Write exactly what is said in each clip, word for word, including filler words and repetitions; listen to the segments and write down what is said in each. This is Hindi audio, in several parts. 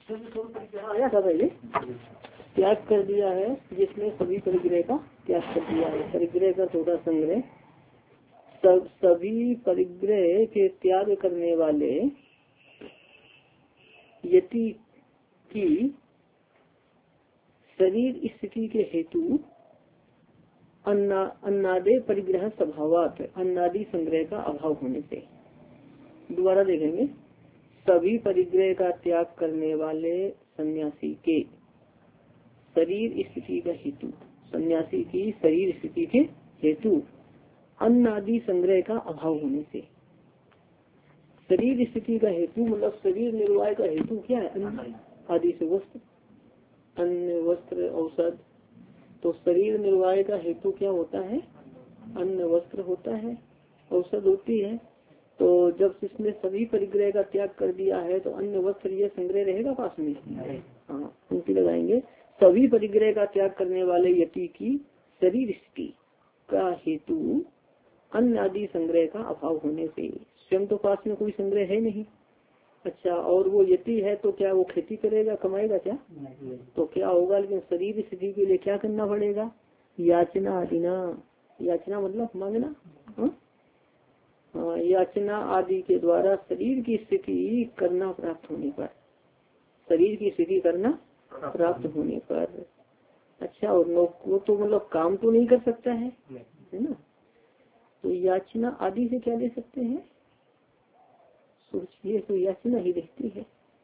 आया था पहले, त्याग कर दिया है जिसने सभी परिग्रह का त्याग कर दिया है। परिग्रह का थोड़ा संग्रह, सब सभी परिग्रह के त्याग करने वाले यति की शरीर स्थिति के हेतु अन्ना अन्नादे परिग्रह स्वभावात अन्नादि संग्रह का अभाव होने से। दोबारा देखेंगे, सभी परिग्रह का त्याग करने वाले सन्यासी के शरीर स्थिति का हेतु, सन्यासी की शरीर स्थिति के हेतु अन्नादि संग्रह का अभाव होने से। शरीर स्थिति का हेतु मतलब शरीर निर्वाह का हेतु क्या है? अन्न आदि से वस्त्र, अन्न वस्त्र औषध। तो शरीर निर्वाह का हेतु क्या होता है? अन्न वस्त्र होता है, औषध होती है। तो जब इसने सभी परिग्रह का त्याग कर दिया है तो अन्न वस्त्र ये संग्रह रहेगा पास में? हाँ, उनकी लगाएंगे। सभी परिग्रह का त्याग करने वाले यति की शरीर स्थिति का हेतु अन्न आदि संग्रह का अभाव होने से। स्वयं तो पास में कोई संग्रह है नहीं। अच्छा, और वो यति है तो क्या वो खेती करेगा, कमाएगा क्या? तो क्या होगा? लेकिन शरीर स्थिति के लिए क्या करना पड़ेगा? याचना आदिना, याचना मतलब मांगना। हाँ, याचना आदि के द्वारा शरीर की स्थिति करना प्राप्त होने पर, शरीर की स्थिति करना प्राप्त होने पर। अच्छा, और वो तो मतलब काम तो नहीं कर सकता है, है ना? तो याचना आदि से क्या ले सकते हैं? सोचिए, तो याचना ही रहती है।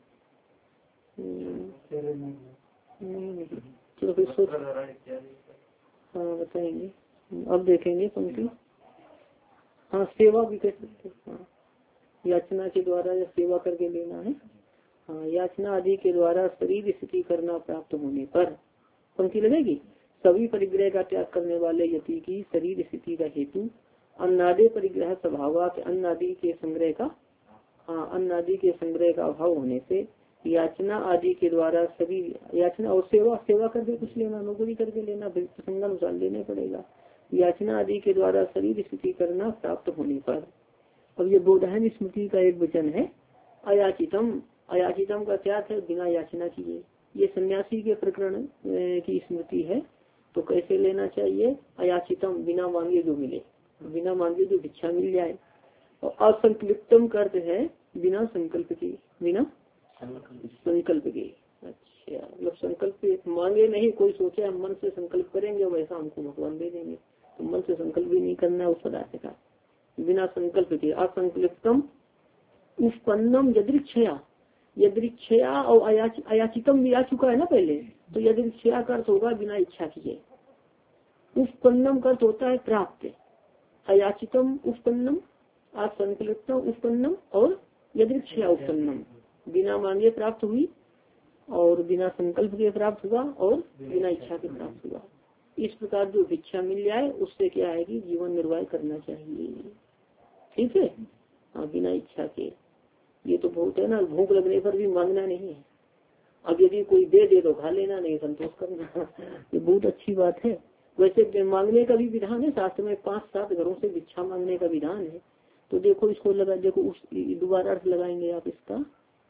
नहीं नहीं, चलो फिर सोच, हाँ बताएंगे, अब देखेंगे पंक्ति। हाँ, सेवा भी कर सकते हैं। हाँ, याचना के द्वारा या सेवा करके लेना है। हाँ, याचना आदि के द्वारा शरीर स्थिति करना प्राप्त होने पर पंक्ति लगेगी। सभी परिग्रह का त्याग करने वाले यति की शरीर स्थिति का हेतु अन्नादि परिग्रह स्वभावात अन्नादि के संग्रह का, हाँ अन्नादि के संग्रह का अभाव होने से याचना आदि के द्वारा सभी याचना और सेवा, सेवा करके कुछ लेना, नौकरी करके लेना, प्रसंगानुसार लेने पड़ेगा। याचना आदि के द्वारा शरीर स्थिति करना प्राप्त होने पर। अब ये बोधायन स्मृति का एक वचन है, अयाचितम। अयाचितम का क्या है? बिना याचना किए। ये सन्यासी के प्रकरण की स्मृति है। तो कैसे लेना चाहिए? अयाचितम, बिना मांगे जो मिले, बिना मांगे जो भिक्षा मिल जाए। और असंकल्पितम का अर्थ है बिना संकल्प की, बिना संकल्प की। अच्छा, मतलब संकल्प मांगे नहीं, कोई सोचे हम मन से संकल्प करेंगे वैसा हमको भगवान दे देंगे, तो मन से संकल्प भी नहीं करना है उस पदार्थ का, बिना संकल्प के। असंकल्पितम उत्पन्नम यदृच्छया, यदृच्छया और अयाच, अयाचितम भी आ चुका है ना पहले, तो यदृच्छया का अर्थ होगा बिना इच्छा किए। उत्पन्नम का अर्थ होता है प्राप्त। अयाचितम उत्पन्नम, असंकल्पितम उत्पन्नम और यदृच्छया उत्पन्नम, बिना मांगे प्राप्त हुई और बिना संकल्प के प्राप्त हुआ और बिना इच्छा के प्राप्त हुआ। इस प्रकार जो भिक्षा मिल जाए उससे क्या है कि जीवन निर्वाह करना चाहिए। ठीक है, हाँ, बिना इच्छा के। ये तो बहुत है ना, भूख लगने पर भी मांगना नहीं है। अब यदि कोई दे दे तो खा लेना, नहीं संतोष करना, ये बहुत अच्छी बात है। वैसे मांगने का भी विधान है शास्त्र में, पांच सात घरों से भिक्षा मांगने का विधान है। तो देखो इसको लगा, देखो उस दोबारा अर्थ लगाएंगे आप इसका।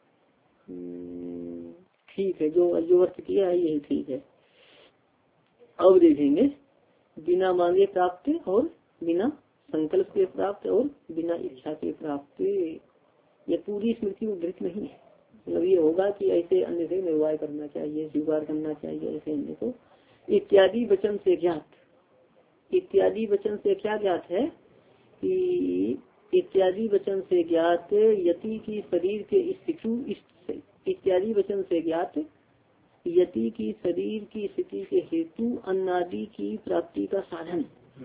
ठीक है, जो जो अर्थ किया है यही ठीक है। अब देखेंगे, बिना मांगे प्राप्त और बिना संकल्प के प्राप्त और बिना इच्छा के प्राप्त। ये पूरी स्मृति उद्धृत नहीं है, मतलब ये होगा कि ऐसे अन्य से निर्वाह करना चाहिए, स्वीकार करना चाहिए ऐसे अन्य को। इत्यादि वचन से ज्ञात, इत्यादि वचन से क्या ज्ञात है कि इत्यादि वचन से ज्ञात यति की शरीर के स्थिति, इत्यादि वचन से ज्ञात यति की शरीर की स्थिति के हेतु अन्नादि की प्राप्ति का साधन,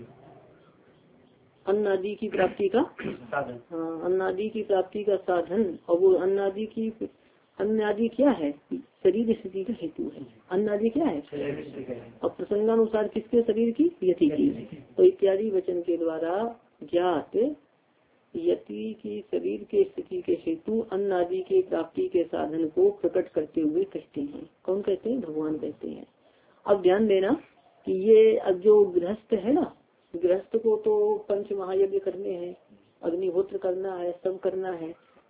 अन्नादि की प्राप्ति का साधन, हाँ अन्नादि की प्राप्ति का साधन। और वो अन्नादि की, अन्नादि क्या है? शरीर स्थिति का हेतु है। अन्नादि क्या है? और प्रसंगानुसार किसके शरीर की? यति की। तो इत्यादि वचन के द्वारा ज्ञात यति की शरीर के स्थिति के हेतु अन्नादि की प्राप्ति के साधन को प्रकट करते हुए कहते हैं। कौन कहते हैं? भगवान कहते हैं। अब ध्यान देना कि ये अब जो गृहस्थ है ना, गृहस्थ को तो पंच महायज्ञ करने हैं, अग्निहोत्र करना है, सब करना है।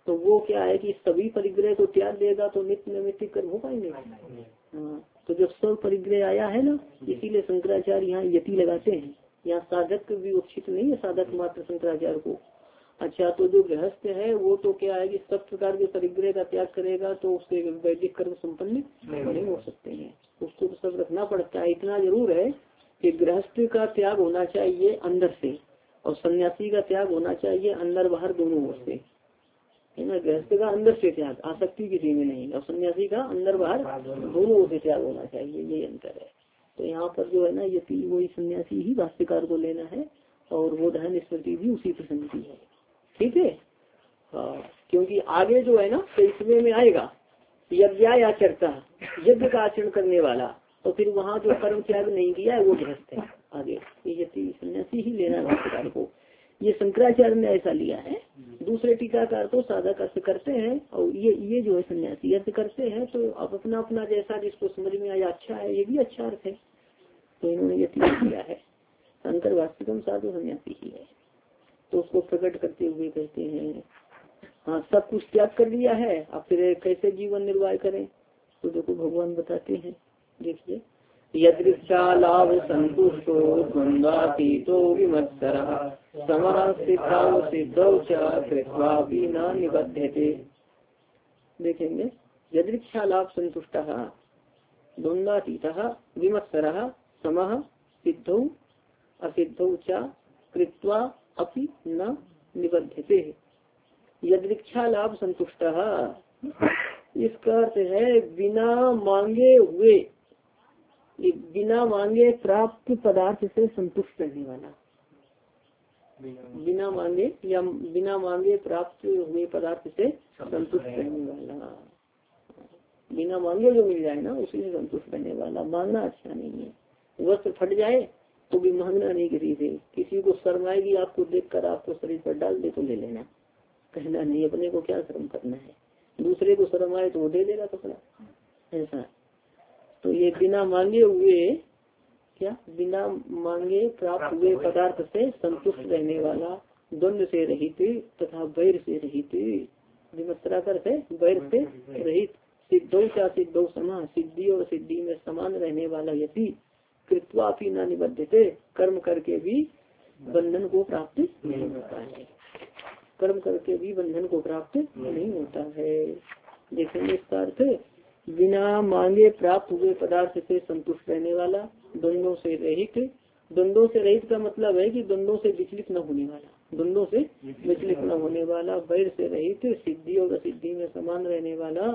तो वो क्या है कि सभी परिग्रह को त्याग देगा तो नित्य नैमित्तिक कर्म हो पाएंगे। हाँ, तो जब सब परिग्रह आया है ना, इसीलिए शंकराचार्य यहाँ यति लगाते हैं। यहाँ साधक विवक्षित नहीं है, साधक मात्र शंकराचार्य को। अच्छा, तो जो गृहस्थ है वो तो क्या है कि सब प्रकार के परिग्रह का त्याग करेगा तो उसके वैदिक कर्म संपन्न नहीं हो सकते हैं, उसको तो सब रखना पड़ता है। इतना जरूर है कि गृहस्थ का त्याग होना चाहिए अंदर से और सन्यासी का त्याग होना चाहिए अंदर बाहर दोनों ओर से, है ना। गृहस्थ का अंदर से त्याग, आसक्ति किसी में नहीं, और सन्यासी का अंदर बाहर दोनों ओर से त्याग होना चाहिए, ये अंतर है। तो यहाँ पर जो है ना यति वही सन्यासी ही भाष्यकार को लेना है और वो धन स्मृति भी उसी प्रसंग की है, ठीक है। हाँ, क्योंकि आगे जो है ना तो इसमें में आएगा यज्ञाचर्ता, यज्ञ का आचरण करने वाला, तो फिर वहाँ जो कर्म त्याग नहीं किया है वो गृहस्थ है। आगे यति सन्यासी ही लेना है भाष्यकार को, ये शंकराचार्य ने ऐसा लिया है। दूसरे टीकाकार तो साधक अर्थ करते हैं और ये ये जो है सन्यासी अर्थ करते हैं। तो अब अपना अपना जैसा जिसको समझ में आया अच्छा है, ये भी अच्छा अर्थ है, तो इन्होंने ये किया है। शंकर वास्तविकम साधु सन्यासी ही है, तो उसको प्रकट करते हुए कहते हैं हाँ सब कुछ त्याग कर लिया है, अब फिर कैसे जीवन निर्वाह करें, तो देखो भगवान बताते हैं। देखिए, यदृच्छा लाभ संतुष्टो द्वंद्वातीतो विमत्सरः समरसिद्धौ सिद्धौ च कृत्वा भी न निबध्यते। देखेंगे, यदृच्छा लाभ संतुष्टः द्वंद्वातीतः विमत्सरः समः सिद्धौ असिद्धौ च कृत्वा अपि न निबध्यते। यदृच्छा लाभ संतुष्टः, इसका अर्थ है बिना मांगे हुए, बिना मांगे प्राप्त पदार्थ से संतुष्ट रहने वाला, बिना मांगे या बिना मांगे प्राप्त हुए पदार्थ से संतुष्ट रहने वाला, बिना मांगे जो मिल जाए ना उसी से संतुष्ट रहने वाला। मांगना अच्छा नहीं है, वस्त्र फट जाए तो भी मांगना नहीं किसी से, किसी को शर्म आएगी आपको देखकर आपको शरीर पर डाल दे तो ले लेना, कहना नहीं अपने को क्या शर्म करना है, दूसरे को शर्म आए तो वो दे देगा कपड़ा, ऐसा। तो ये बिना मांगे हुए क्या बिना मांगे प्राप्त हुए पदार्थ से संतुष्ट रहने वाला, द्वंद्व से रहित तथा वैर से रहित, विमत्सरा करते वैर से रहित, सिद्धौ चा सिद्धौ समा, सिद्धि और सिद्धि में समान रहने वाला यति, कृत्वा भी न निबद्धते, कर्म करके भी बंधन को प्राप्त नहीं होता है, कर्म करके भी बंधन को प्राप्त नहीं होता है। देखेंगे इसका अर्थ, बिना मांगे प्राप्त हुए पदार्थ से संतुष्ट रहने वाला, द्वंद्वों से रहित। द्वंद्वों से रहित का मतलब है कि द्वंद्वों से विचलित न होने वाला, द्वंद्वों से विचलित न होने वाला, वैर से रहित, सिद्धि और असिद्धि में समान रहने वाला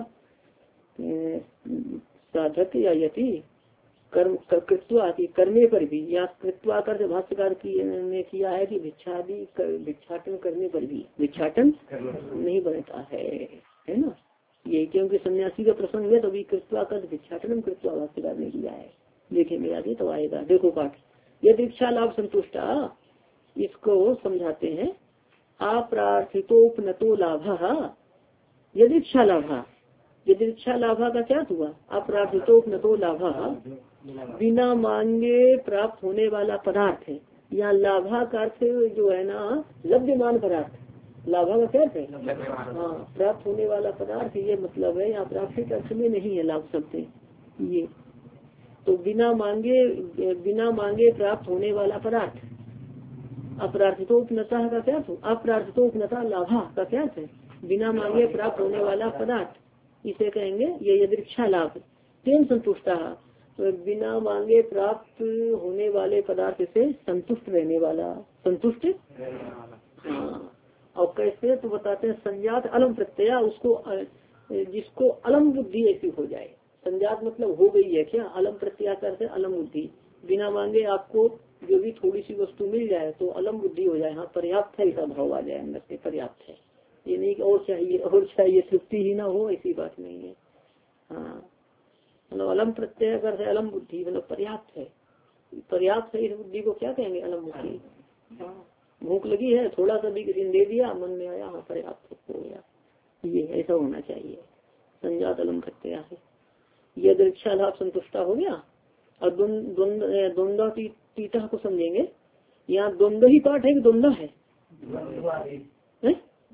साधक या यति, कर्म कृत्वा की करने पर भी, या कृत्वा कर भाष्यकार की ने किया है कि भिक्षादि कर, भिक्षाटन करने पर भी भिक्षाटन नहीं बनता है, है ना। ये क्योंकि सन्यासी का प्रसंग है तभी कृत्वा कर भिक्षाटन कृत्वा भाष्यकार ने किया है। देखेंगे आगे तो आएगा। देखो पाठ, यदि इच्छा लाभ संतुष्टा, इसको समझाते हैं। अप्रार्थितोपनतो लाभ, यदि इच्छा लाभ, यदि इच्छा लाभा का क्या हुआ, अप्रार्थितोपनतो लाभ, बिना मांगे प्राप्त होने वाला पदार्थ है। यहाँ लाभा का अर्थ जो है ना लभ्यमान पदार्थ, लाभा का क्या है हाँ प्राप्त होने वाला पदार्थ, ये मतलब है। यहाँ प्राप्त अर्थ में नहीं है लाभ शब्द ये, तो बिना मांगे बिना मांगे प्राप्त होने वाला पदार्थ। अप्रार्थितोपनता का क्या था, अप्रार्थितोपनता लाभा का क्या है, बिना मांगे प्राप्त होने वाला पदार्थ, इसे कहेंगे ये यदृच्छा लाभ। तेन संतुष्टा, बिना मांगे प्राप्त होने वाले पदार्थ से संतुष्ट रहने वाला, संतुष्ट हाँ। और कैसे तो बताते हैं, संजात अलम प्रत्यय, उसको जिसको अलम बुद्धि ऐसी हो जाए। संजात मतलब हो गई है क्या, अलम प्रत्यय करते अलम बुद्धि, बिना मांगे आपको जो भी थोड़ी सी वस्तु मिल जाए तो अलम बुद्धि हो जाए, हाँ पर्याप्त है ऐसा भाव आ जाए अंदर से, पर्याप्त है, ये नहीं कि और चाहिए और चाहिए, तृप्ति ही ना हो, ऐसी बात नहीं है। हाँ मतलब अलम प्रत्यय करते अलम बुद्धि मतलब पर्याप्त है, पर्याप्त है, इस बुद्धि को क्या कहेंगे अलम बुद्धि। हाँ भूख लगी है, थोड़ा सा भी किसी ने दे दिया, मन में आया हाँ पर्याप्त हो गया, ये ऐसा होना चाहिए। संजात अलम प्रत्यय है, यह दृक्षा लाभ संतुष्टा हो गया। और द्वंद्व तीता को समझेंगे, यहाँ द्वंद्व ही पाठ है कि द्वंद्व है,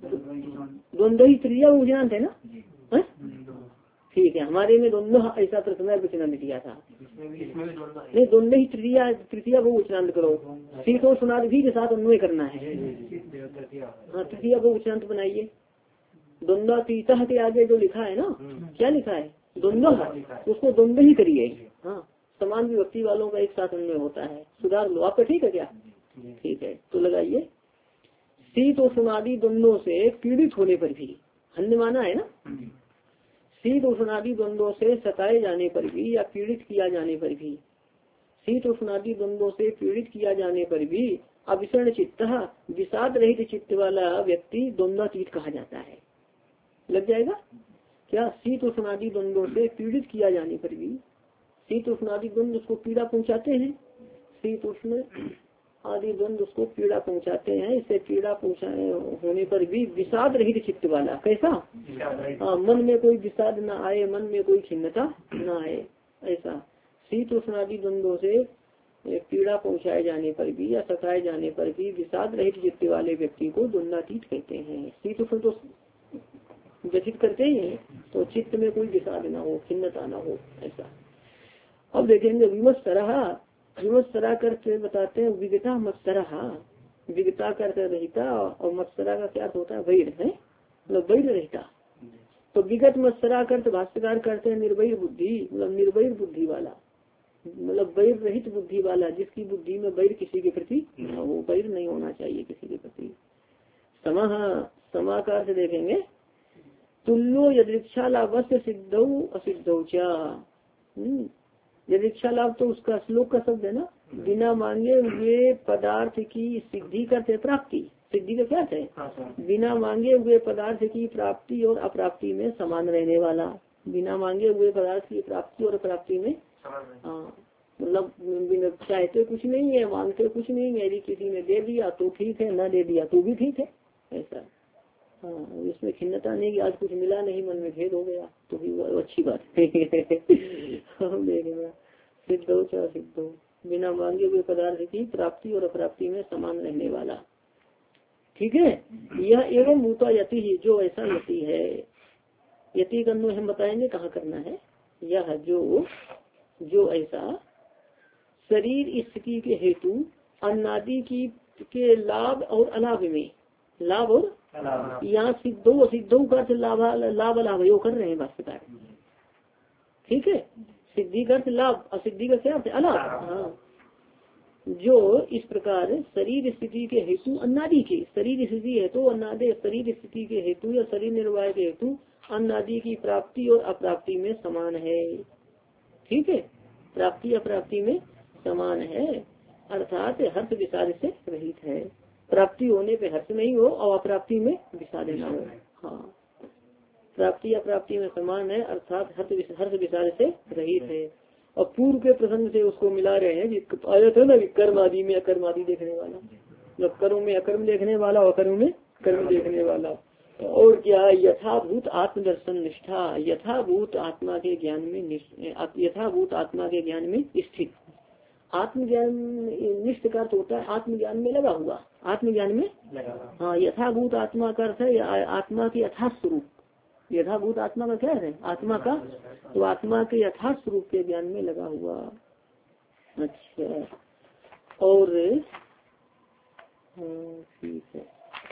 द्वंद्व ही तृतीया बहुवचनांत है ना? ठीक है, हमारे में द्वंद्व ऐसा प्रथम वचनांत किया था। नहीं, द्वंद्व ही तृतीया तृतीया बहुवचनांत करो। शीत और सुनादि के साथ अन्वय करना है। हाँ, तृतीया बहुवचनांत बनाइए। द्वंद्वातीतः के आगे जो लिखा है ना, क्या लिखा है? द्वंद्व, उसको द्वंद्व ही करिए। हाँ, समान विभक्ति वालों का एक साथ अन्वय होता है। सुधार लो, आपका ठीक है क्या? ठीक है, तो लगाइए। शीत और सुनादि द्वंद्वों से पीड़ित होने पर भी, हन्य माना है ना, शीत और सुनादि द्वंद्वों से सताए जाने पर भी या पीड़ित किया जाने पर भी, शीत और सुनादि द्वंद्वों से पीड़ित किया जाने पर भी अविषण चित्त, विषाद रहित चित्त वाला व्यक्ति द्वंद्वातीत कहा जाता है। लग जाएगा क्या? शीत और सुनादि द्वंद्वों से पीड़ित किया जाने पर भी, शीत और सुनादि द्वंद्व उसको पीड़ा पहुंचाते हैं, शीत उष्ण आदि द्वंद्व उसको पीड़ा पहुंचाते हैं। इससे पीड़ा पहुंचाने होने पर भी विषाद रहित चित्त वाला, कैसा? हाँ, मन में कोई विषाद न आए, मन में कोई खिन्नता न आए, ऐसा। शीत और सुनादि द्वंद्वों से पीड़ा पहुंचाए जाने पर भी या सताए जाने पर भी विषाद रहित चित्त वाले व्यक्ति को द्वंद्वातीत कहते हैं। शीत उष्ण तो व्यथित करते ही, तो चित्त में कोई विषाद ना हो, खिन्नता ना हो, ऐसा। अब देखेंगे विमत्सरः, विमत्सरा करके बताते हैं विगता मत्सरः, विगता करके रहता, और मत्सरा का क्या अर्थ होता है? वैर है, मतलब वैर रहता। तो विगत मत्सरा करते भाष्यकार करते हैं निर्वैर बुद्धि, मतलब निर्वैर बुद्धि वाला, मतलब वैर रहित बुद्धि वाला, जिसकी बुद्धि में वैर किसी के प्रति न हो, वैर नहीं होना चाहिए किसी के प्रति। समाह, समाकार से देखेंगे तुल्यो यदृक्षा लाभस्य सिद्धौ असिद्धौ च। यदृक्षा लाभ तो उसका श्लोक का शब्द है ना, बिना मांगे हुए पदार्थ की सिद्धि करते प्राप्ति, सिद्धि का क्या है? बिना मांगे हुए पदार्थ की प्राप्ति और अप्राप्ति में समान रहने वाला, बिना मांगे हुए पदार्थ की प्राप्ति और अप्राप्ति में, हाँ, मतलब चाहते कुछ नहीं है, मांगते कुछ नहीं है, यदि किसी ने दे दिया तो ठीक है, ना दे दिया तो भी ठीक है, ऐसा। हाँ, इसमें खिन्नता नहीं कि आज कुछ मिला नहीं, मन में भेद हो गया, तो भी अच्छी बात है। सिद्धो च सिद्धो, बिना मांगे हुए पदार्थ की प्राप्ति और अप्राप्ति में समान रहने वाला, ठीक है। यह एवं भूता यति ही, जो ऐसा यति है, यति का अन्वय हम बताएंगे कहाँ करना है। यह जो जो ऐसा शरीर स्थिति के हेतु अन्नादि की के लाभ और अलाभ में, लाभ और यहाँ सिद्धो असिद्धो का लाभ लाभ लाभ यो कर रहे हैं भाष्यकार, ठीक है। सिद्धि का लाभ, असिद्धि का क्या अलाभ। हाँ, जो इस प्रकार शरीर स्थिति के हेतु अन्नादि की, शरीर स्थिति है तो अन्नादि, शरीर स्थिति के हेतु या शरीर निर्वाह के हेतु अन्नादि की प्राप्ति और अप्राप्ति में समान है, ठीक है, प्राप्ति अप्राप्ति में समान है, अर्थात हर्ष विषाद से रहित है। प्राप्ति होने पे हर्ष नहीं हो और अप्राप्ति में विषाद न हो। हाँ, प्राप्ति अप्राप्ति में समान है, अर्थात हर्ष विषाद से रहित है। और पूर्व के प्रसंग से उसको मिला रहे हैं, आया था ना कर्म आदि में अकर्म आदि देखने वाला, मतलब कर्म में अकर्म देखने वाला और कर्म में कर्म देखने वाला। और क्या, यथाभूत आत्मदर्शन निष्ठा, यथाभूत आत्मा के ज्ञान में, यथाभूत आत्मा के ज्ञान में स्थित। आत्मज्ञान निष्ठ का अर्थ होता है आत्मज्ञान में लगा हुआ, आत्मज्ञान में लगा। हाँ, यथाभूत आत्मा का अर्थ है आत्मा के यथार्थ स्वरूप, यथाभूत आत्मा का क्या है? आत्मा का, तो आत्मा के यथार्थ स्वरूप के ज्ञान में लगा हुआ। अच्छा, और ठीक है,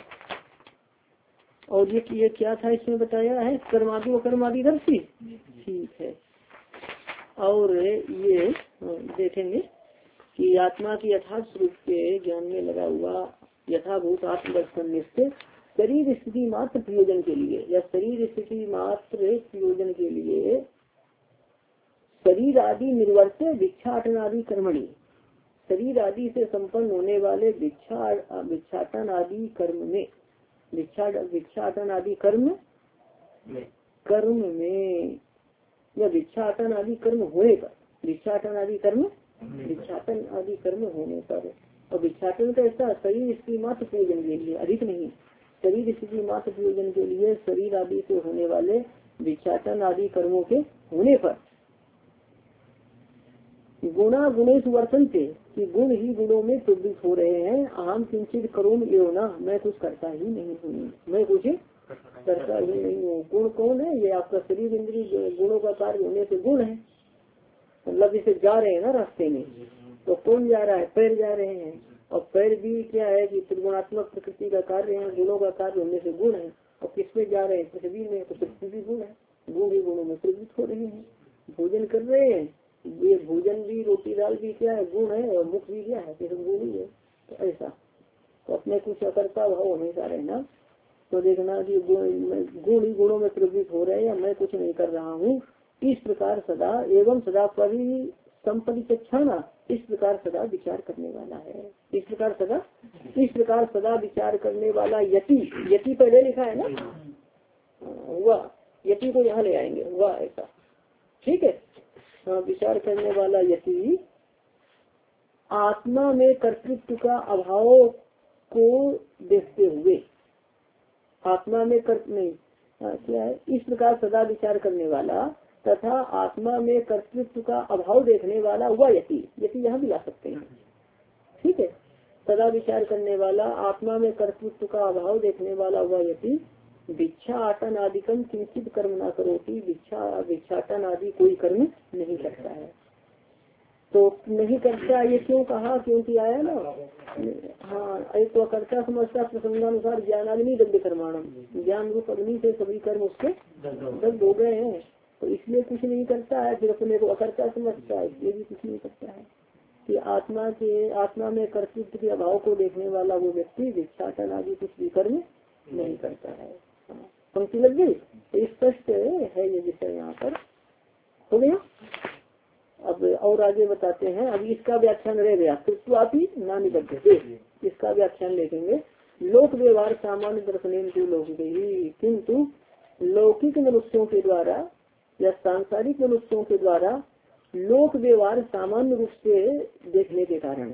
और ये ये क्या था इसमें बताया है, कर्मादि कर्मादि दर्शी, ठीक है। और ये देखेंगे कि आत्मा की यथार्थ स्वरूप के ज्ञान में लगा हुआ, यथाभूत आत्मदर्शन निष्ठ, शरीर स्थिति मात्र प्रयोजन के लिए, या शरीर स्थिति मात्र प्रयोजन के लिए शरीर आदि निर्वर्त्य भिक्षाटन आदि कर्मणि, शरीर आदि से संपन्न होने वाले भिक्षा भिक्षाटन आदि कर्म में, भिक्षा भिक्षाटन आदि कर्म कर्म में या भिक्षाटन आदि कर्म होने पर, भिक्षाटन आदि कर्म भिक्षाटन आदि कर्म होने पर, और भिक्षाटन का ऐसा शरीर स्थिति मात्र प्रयोजन के लिए, अधिक नहीं, शरीर स्थिति मात्र प्रयोजन के लिए शरीर आदि से होने वाले भिक्षाटन आदि कर्मों के होने पर गुणा गुणेश वर्तनते कि गुण ही गुणों में प्रवृत्त हो रहे हैं। अहम किंचित करोम एवं ना, मैं कुछ करता ही नहीं हूँ, मैं कुछ करता ही नहीं हूँ। गुण कौन है? ये आपका शरीर इंद्रिय गुणों का कार्य होने से गुण है। मतलब इसे जा रहे हैं ना रास्ते में, तो कौन जा रहा है? पैर जा रहे हैं। और पैर भी क्या है कि त्रिगुणात्मक प्रकृति का कार्य है, गुणों का कार्य होने से गुण है। और किसमें जा रहे हैं? पृथ्वी में, तो पृथ्वी भी गुण है, गुण ही गुणों में प्रवृत्त हो रहे हैं। भोजन कर रहे हैं, ये भोजन भी, रोटी दाल भी क्या है? गुण है। और मुख भी क्या है? फिर गुण ही है। तो ऐसा तो अपने कुछ अकर्ता भाव हमेशा रहना। तो देखना कि गुण ही गुणों में प्रवृत्त हो रहे हैं या मैं कुछ नहीं कर रहा हूँ। इस प्रकार सदा एवं सदा परि संपरिचक्षणा, इस प्रकार सदा विचार करने वाला है। इस प्रकार सदा इस प्रकार सदा विचार करने वाला यति, यति पहले लिखा है ना, हुआ, यति को यहाँ ले आएंगे, हुआ ऐसा, ठीक है। हाँ, विचार करने वाला यति आत्मा में कर्तृत्व का अभाव को देखते हुए, आत्मा में कर्त नहीं क्या है, इस प्रकार सदा विचार करने वाला तथा आत्मा में कर्तृत्व का अभाव देखने वाला हुआ यति। यति यहाँ भी ला सकते हैं, ठीक है। सदा विचार करने वाला, आत्मा में कर्तृत्व का अभाव देखने वाला हुआ यति भिक्षा आटन आदिकम किंचित कर्म ना करोति, भिक्षा भिक्षाटन आदि कोई कर्म नहीं करता है। तो नहीं करता, ये क्यों कहा? क्योंकि आया ना, हाँ, एक तो करता समझता प्रसंगानुसार ज्ञानाग्नि दग्ध कर्माणम, ज्ञान रूप अग्नि से सभी कर्म उसके दग्ध हो गए हैं, तो इसलिए कुछ नहीं करता है। फिर अपने को अकर्ता समझता है, इसलिए भी कुछ नहीं करता है। कि आत्मा के आत्मा में कर्तृत्व के अभाव को देखने वाला वो व्यक्ति भिक्षाटन आदि कुछ भी कर्म नहीं करता है। पंक्ति लग गई, तो स्पष्ट है ये विषय यहाँ पर हो गया। अब और आगे बताते हैं। अब इसका व्याख्यान रह गया, कृत्वापि ना निबद्धते, इसका व्याख्यान देखेंगे। लोक व्यवहार सामान्य दर्शन को लौकिक ही, किंतु लौकिक मनुष्यों के द्वारा या सांसारिक मनुष्यों के द्वारा लोक व्यवहार सामान्य रूप से देखने के कारण,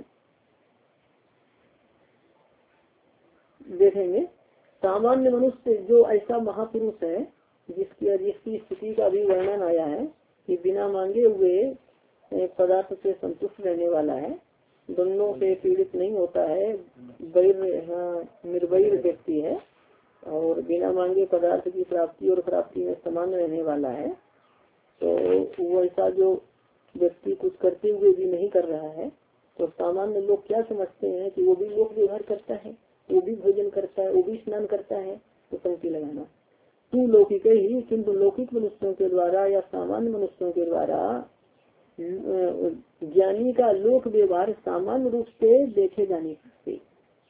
देखेंगे सामान्य मनुष्य जो ऐसा महापुरुष है जिसकी जिसकी स्थिति का भी वर्णन आया है कि बिना मांगे हुए पदार्थ से संतुष्ट रहने वाला है, दोनों से पीड़ित नहीं होता है, बैर हाँ निर्वैर व्यक्ति है और बिना मांगे पदार्थ की प्राप्ति और प्राप्ति में समान रहने वाला है। तो वो ऐसा जो व्यक्ति कुछ करते हुए भी नहीं कर रहा है, तो सामान्य लोग क्या समझते हैं कि वो भी लोक व्यवहार करता है, वो भी भोजन करता है, वो भी स्नान करता है। तो पंक्ति लगाना, तू लौकिक ही, किंतु लौकिक मनुष्यों के द्वारा या सामान्य मनुष्यों के द्वारा ज्ञानी का लोक व्यवहार सामान्य रूप से देखे जाने से,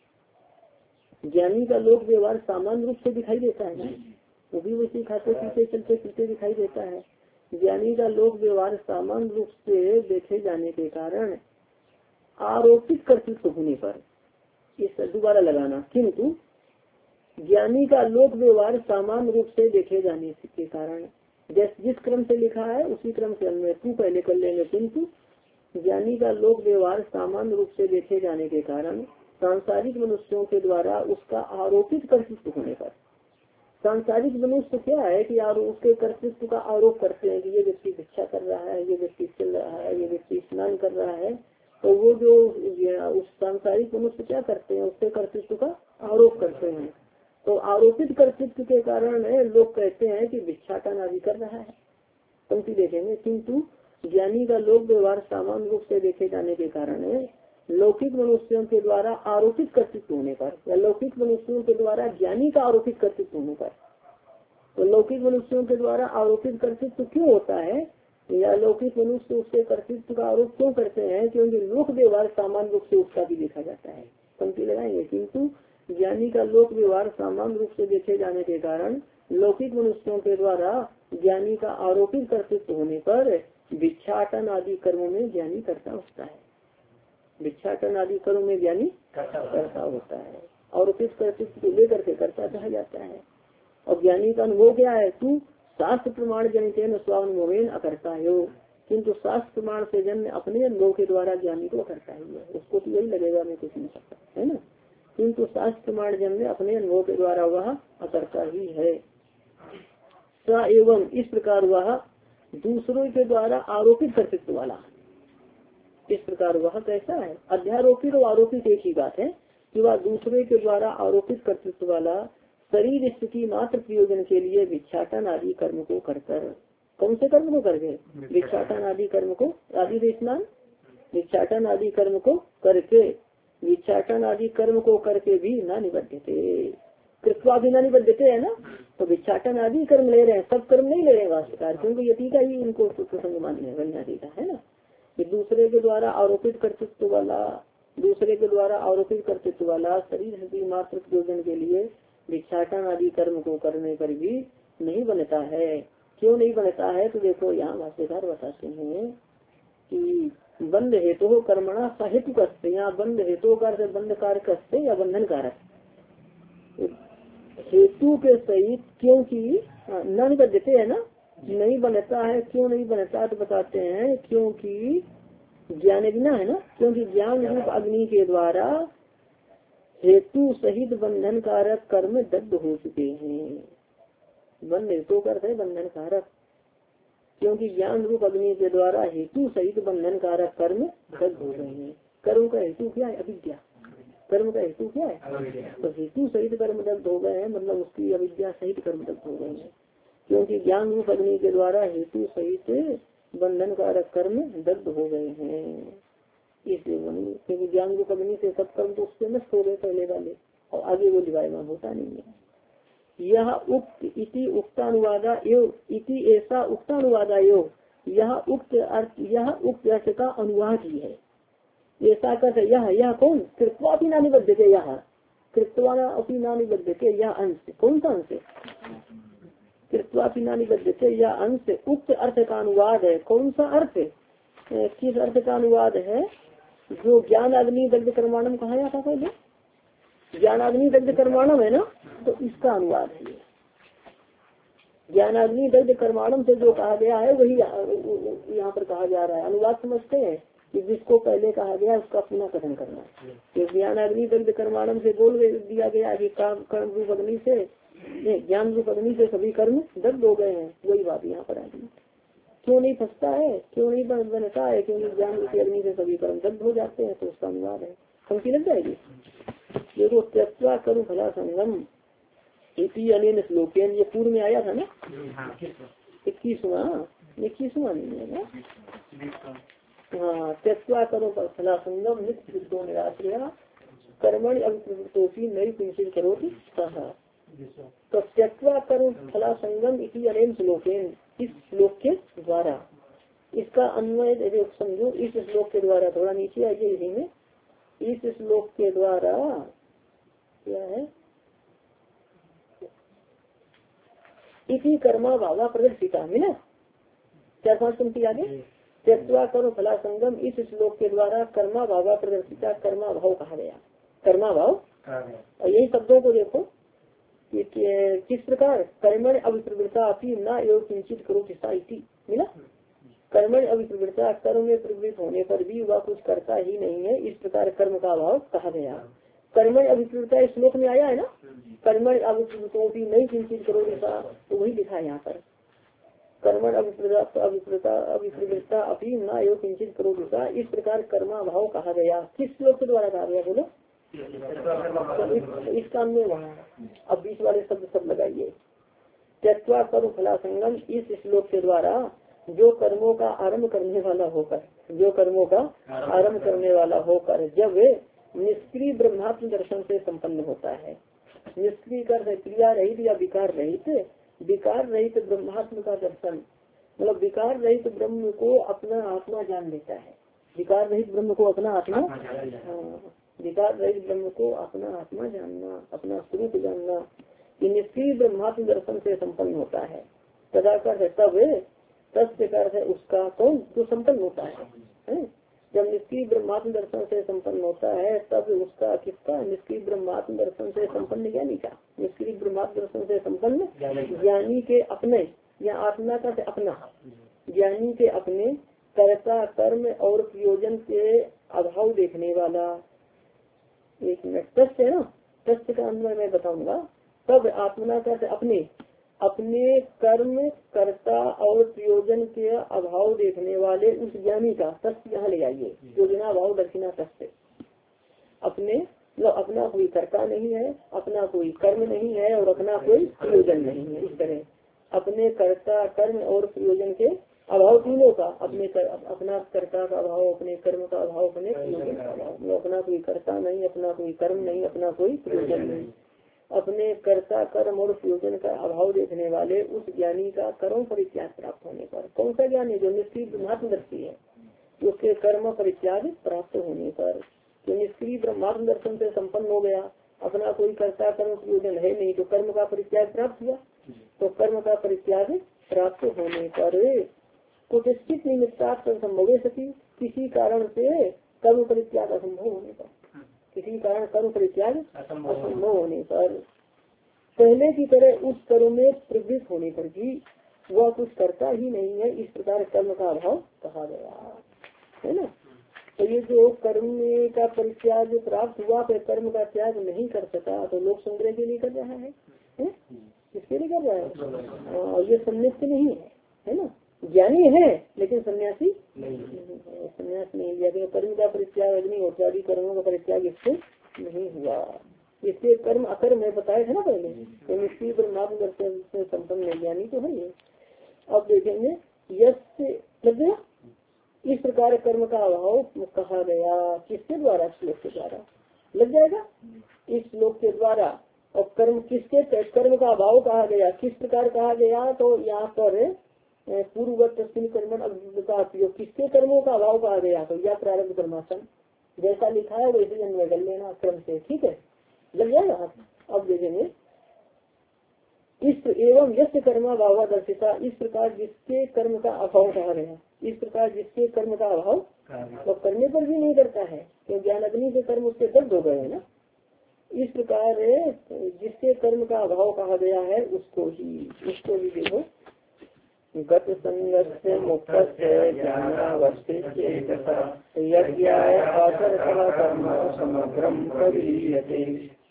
ज्ञानी का लोक व्यवहार सामान्य रूप से दिखाई देता है ना, वो भी वैसे खाते पीते चलते फिरते दिखाई देता है। ज्ञानी का लोक व्यवहार सामान्य रूप से देखे जाने के कारण आरोपित कर्तृत्व होने पर, इस दोबारा लगाना, किंतु ज्ञानी का लोक व्यवहार सामान्य रूप से देखे जाने के कारण, जिस जिस क्रम से लिखा है उसी क्रम से अन्वय तू पहले कर लेंगे। किंतु ज्ञानी का लोक व्यवहार सामान्य रूप से देखे जाने के कारण सांसारिक मनुष्यों के द्वारा उसका आरोपित कर्तृत्व होने पर, सांसारिक मनुष्य क्या है कि उसके कर्तृत्व का आरोप करते हैं कि ये व्यक्ति भिक्षा कर रहा है, ये व्यक्ति चल रहा है, ये व्यक्ति स्नान कर रहा है। तो वो जो उस सांसारिक मनुष्य क्या करते हैं, उसके कर्तृत्व का आरोप करते हैं। तो आरोपित कर्तृत्व के कारण लोग कहते हैं कि भिक्षाटन आदि कर रहा है। पंक्ति देखेंगे, किंतु ज्ञानी का लोक व्यवहार सामान्य रूप से देखे जाने के कारण लौकिक मनुष्यों के द्वारा आरोपित कर्तृत्व होने पर, या लौकिक मनुष्यों के द्वारा ज्ञानी का आरोपित कर्तृत्व होने पर, तो लौकिक मनुष्यों के द्वारा आरोपित कर्तृत्व क्यों होता है, या लौकिक मनुष्य उसके कर्तृत्व का आरोप क्यों करते हैं? क्योंकि लोक व्यवहार सामान्य रूप से उसका भी देखा जाता है। पंक्ति लगाएंगे, किंतु ज्ञानी का लोक व्यवहार सामान्य रूप से देखे जाने के कारण लौकिक मनुष्यों के द्वारा ज्ञानी का आरोपित कर्तृत्व होने पर भिक्षाटन आदि कर्मों में ज्ञानी करता होता है, भिक्षाटन आदि कर्म में ज्ञानी करता होता है, आरोपित कर्तृत्व को लेकर के करता कहा जाता है। और ज्ञानी का अनुभव क्या है? तू शास्त्र प्रमाण जनित स्वानुभवेन अकर्ता हो, किंतु शास्त्र प्रमाण से जन्य अपने अनुभव के द्वारा ज्ञानी को करता ही है, उसको तो यही लगेगा मैं कुछ नहीं करता, है ना। किंतु शास्त्र प्रमाण जन्य अपने अनुभव के द्वारा वह अकर्ता ही है। एवं इस प्रकार वह दूसरों के द्वारा आरोपित कर्तृत्व वाला, इस प्रकार वह कैसा है। अध्यारोपित और आरोपित एक ही बात है कि वह दूसरे के द्वारा आरोपित कर्तृत्व वाला शरीर स्थिति मात्र प्रयोजन के लिए भिक्षाटन आदि कर्म को करकर, कौन से कर्म को करके, भिक्षाटन आदि कर्म को, आदि स्नान भिक्षाटन आदि कर्म को करके, भिक्षाटन आदि कर्म को करके भी ना निबद्धते, कृत्वा भी ना निबद्धते है ना। तो भिक्षाटन आदि कर्म ले रहे हैं, सब कर्म नहीं ले रहे हैं वास्तवकार, क्योंकि यति का ही इनको प्रसंग मान्य है है ना। कि दूसरे के द्वारा आरोपित कर्तृत्व वाला दूसरे के द्वारा आरोपित कर्तृत्व वाला शरीर स्थिति मात्र प्रयोजन के लिए भिक्षाटन आदि कर्म को करने पर भी नहीं बनता है। क्यों नहीं बनता है, तो देखो यहाँ भाष्यकार बताते हैं कि बंध हेतु कर्मणा सहेतु कसते, यहाँ बंध हेतु कर बंध कारक कसते या बंधन कारक हेतु के सहित, क्योंकि न निबद्धते है ना, नहीं बनता है। क्यों नहीं बनता तो बताते हैं क्योंकि ज्ञान बिना है ना, क्योंकि ज्ञान रूप अग्नि के द्वारा हेतु सहित बंधन कारक कर्म दग्ध हो चुके हैं। बंध हेतु करते बंधन कारक, क्योंकि ज्ञान रूप अग्नि के द्वारा हेतु सहित बंधन कारक कर्म दग्ध हो गए हैं। कर्म का हेतु क्या है, अविद्या। कर्म का हेतु क्या है, तो हेतु सहित कर्म दग्ध हो गए हैं, मतलब उसकी अविद्या सहित कर्म दग्ध हो गए हैं। क्योंकि ज्ञान रूप अग्नि के द्वारा हेतु सहित बंधन कारक कर्म दग्ध हो गए हैं। इसलिए क्योंकि ज्ञान रूप अग्नि से सब कर्म तो उससे नष्ट हो गए पहले वाले, और आगे वो दिवायमान होता नहीं है। यह उक्त इति उक्तानुवादा एव इति ऐसा उक्तानुवादा एव, यह उक्त अर्थ यह उक्त अर्थ का अनुवाद ही है। ऐसा कर यह यह कौन, कृत्वा अपनी ना निबद्धते, यह कृत्वा अपनी ना निबद्धते, यह अंश कौन सा अंश, कृत्वा अपनी ना निबद्धते यह अंश उक्त अर्थ का अनुवाद है। कौन सा अर्थ, किस अर्थ का अनुवाद है, जो ज्ञान अग्नि दग्ध कर्माणम कहा जाता पहले, ज्ञानाग्नि दग्ध कर्माणम है ना, तो इसका अनुवाद है। ज्ञानाग्नि दग्ध कर्माणम से जो कहा गया है वही यहाँ पर कहा जा रहा है। अनुवाद समझते हैं कि जिसको पहले कहा गया उसका पुनः कथन करना है। ज्ञानाग्नि दग्ध कर्माणम से बोल दिया गया कि काम कर्म रूप अग्नि से, ज्ञान रूप अग्नि से सभी कर्म दग्ध हो गए हैं, वही बात यहाँ पर आएगी। क्यों नहीं फंसता है, क्यों नहीं बनता है, क्योंकि ज्ञान रूप अग्नि से सभी कर्म दग्ध हो जाते हैं, तो उसका अनुवाद है। पंक्ति लग जाएगी। देखो त्यक्त्वा कर्म फला संगम इति अनेन श्लोकेन, ये पूर्व में आया था ना, इक्कीसवा इक्कीसवा नहीं है ना, हाँ। त्यक्त्वा कर्म फला संगम नित्य सिद्धो निराश्रया कर्मणि अभिप्रवृत्तोपि नई किंचित करोति सः। तो त्यक्त्वा कर्म फला संगम इति अनेन श्लोकेन, इस श्लोक के द्वारा, इसका अन्वय समझो इस श्लोक के द्वारा, थोड़ा नीचे आइए इसी में, इस श्लोक के द्वारा क्या है, इसी कर्मा भावा प्रदर्शिता मिला, चार पांच पंक्ति आगे, त्यक्त्वा कर्म फला संगम, इस श्लोक के द्वारा कर्मा भावा प्रदर्शिता, कर्मा भाव कहा गया, कर्मा भाव। और यही शब्दों को देखो कि किस प्रकार, कर्मण अभिप्रवृत्ता अपनी न एवं किंचित करो किसा इति मिला, कर्मण अभिप्रवृत्ता, कर्म में प्रवृत्त होने पर भी वह कुछ करता ही नहीं है, इस प्रकार कर्म का भाव कहा गया। कर्मण अभिप्रवृत्ता इस श्लोक में आया है ना, कर्मण अभिप्रवृत्तों की नहीं किंचित करो ऐसा, तो वही लिखा है यहाँ पर, कर्मण अभिप्रवृत्ता अभिप्रवृत्ता अभिप्रवृत्ता अपनी न एवं किंचित करो ऐसा, इस प्रकार कर्मा भाव कहा गया। किस श्लोक के द्वारा कहा गया बोलो, इस काम में वहाँ, अब बीच वाले शब्द सब लगाइए। त्यक्त्वा कर्म फला संगम, इस श्लोक के द्वारा जो कर्मों का आरंभ करने वाला होकर, जो कर्मों का आरंभ करने वाला होकर जब निष्क्रिय ब्रह्मात्म दर्शन से संपन्न होता है, निष्क्रिय कर क्रिया रहित या विकार रहित, विकार रहित ब्रह्मात्म का दर्शन, मतलब विकार रहित ब्रह्म को अपना आत्मा जान लेता है, विकार रहित ब्रह्म को अपना आत्मा, विकार रहित ब्रह्म को अपना आत्मा जानना, अपना स्वरूप जानना, ये निष्क्रिय ब्रह्मात्म दर्शन से संपन्न होता है। तदा कर तब तस्कार है उसका कौन, जो संपन्न होता है, है? जब निष्क्रिय ब्रह्मात्म दर्शन से संपन्न होता है तब उसका, किसका, निष्क्रिय ब्रह्मात्म दर्शन से संपन्न ज्ञानी का, निष्क्रिय ब्रह्मात्म दर्शन से संपन्न ज्ञानी के अपने, या आत्मा का से अपना, ज्ञानी के अपने कर्ता कर्म और प्रयोजन के अभाव देखने वाला, एक मिनट तस्य है ना, तस्य का अंदर मैं बताऊंगा, तब आत्मा का अपने अपने कर्म कर्ता और प्रयोजन के अभाव देखने वाले उस ज्ञानी का तथ्य यहाँ ले आइए। योजना भाव दक्षिणा तथ्य। अपने मतलब अपना कोई कर्ता नहीं है, अपना कोई कर्म नहीं है और अपना कोई प्रयोजन नहीं है। इस तरह अपने कर्ता कर्म और प्रयोजन के अभाव तीनों का, अपने कर, अपना कर्ता का अभाव, अपने कर्म का अभाव, अपने प्रयोजन का अभाव। अपना कोई कर्ता नहीं, अपना कोई कर्म नहीं, अपना कोई प्रयोजन नहीं। अपने कर्ता कर्म और प्रयोजन का अभाव देखने वाले उस ज्ञानी का कर्म परित्याग प्राप्त होने पर। कौन सा ज्ञानी? जो निष्क्रिय ब्रह्मात्मदर्शी है, उसके कर्म परित्याग प्राप्त होने पर। जो निष्क्रिय ब्रह्मात्म दर्शन से संपन्न हो गया, अपना कोई कर्ता कर्म प्रयोजन है नहीं, तो कर्म का परित्याग प्राप्त हुआ। तो कर्म का परित्याग प्राप्त होने पर कुछ निमित्ता संभव सकी, किसी कारण से कर्म परित्याग असंभव होने पर, किसी कारण कर्म परित्याग असंभव होने पर, पहले की तरह उस कर्म में प्रवृत्त होने पर भी वह कुछ करता ही नहीं है, इस प्रकार कर्म का अभाव कहा गया है ना। तो ये जो कर्म का परित्याग प्राप्त हुआ तो कर्म का त्याग नहीं कर सका, तो लोक संग्रह के लिए कर रहा है, है? किसके लिए कर रहा है? और ये संन्यास नहीं है, है ना। ज्ञानी है लेकिन सन्यासी नहीं है, सन्यास नहीं लिया। कर्म का परित्याग अग्नि होत्रादि कर्मों का परित्याग इससे नहीं हुआ। इससे कर्म अकर्म है, बताया था ना पहले। तो निश्चित ब्रह्मात्म दर्शन से संपन्न ज्ञानी तो है ये। अब देखेंगे यश इस प्रकार कर्म का अभाव कहा गया, किसके द्वारा? श्लोक के द्वारा लग जाएगा, इस श्लोक के द्वारा। और कर्म किसके कर्म का अभाव कहा गया, किस प्रकार कहा गया? तो यहाँ पर पूर्ववत कर्मण का उपयोग किसके कर्मों का अभाव कहा गया? तो यह प्रारंभ कर्मासन जैसा लिखा है वैसे अन्वय कर लेना क्रम से, ठीक है, लग जाएगा। अब देखेंगे इस एवं यश कर्मा भाव दर्शिता, इस प्रकार जिसके कर्म का अभाव कहा गया, इस प्रकार जिसके कर्म का अभाव तो करने पर भी नहीं करता है, क्योंकि ज्ञान अग्नि के कर्म उसके दर्द हो गए है ना। इस प्रकार जिसके कर्म का अभाव कहा गया है उसको ही उसको ही देखो गत संगस्य मुक्तस्य ज्ञानावस्थित्य यज्ञाय आचरतः कर्म समग्रम प्रवीयते।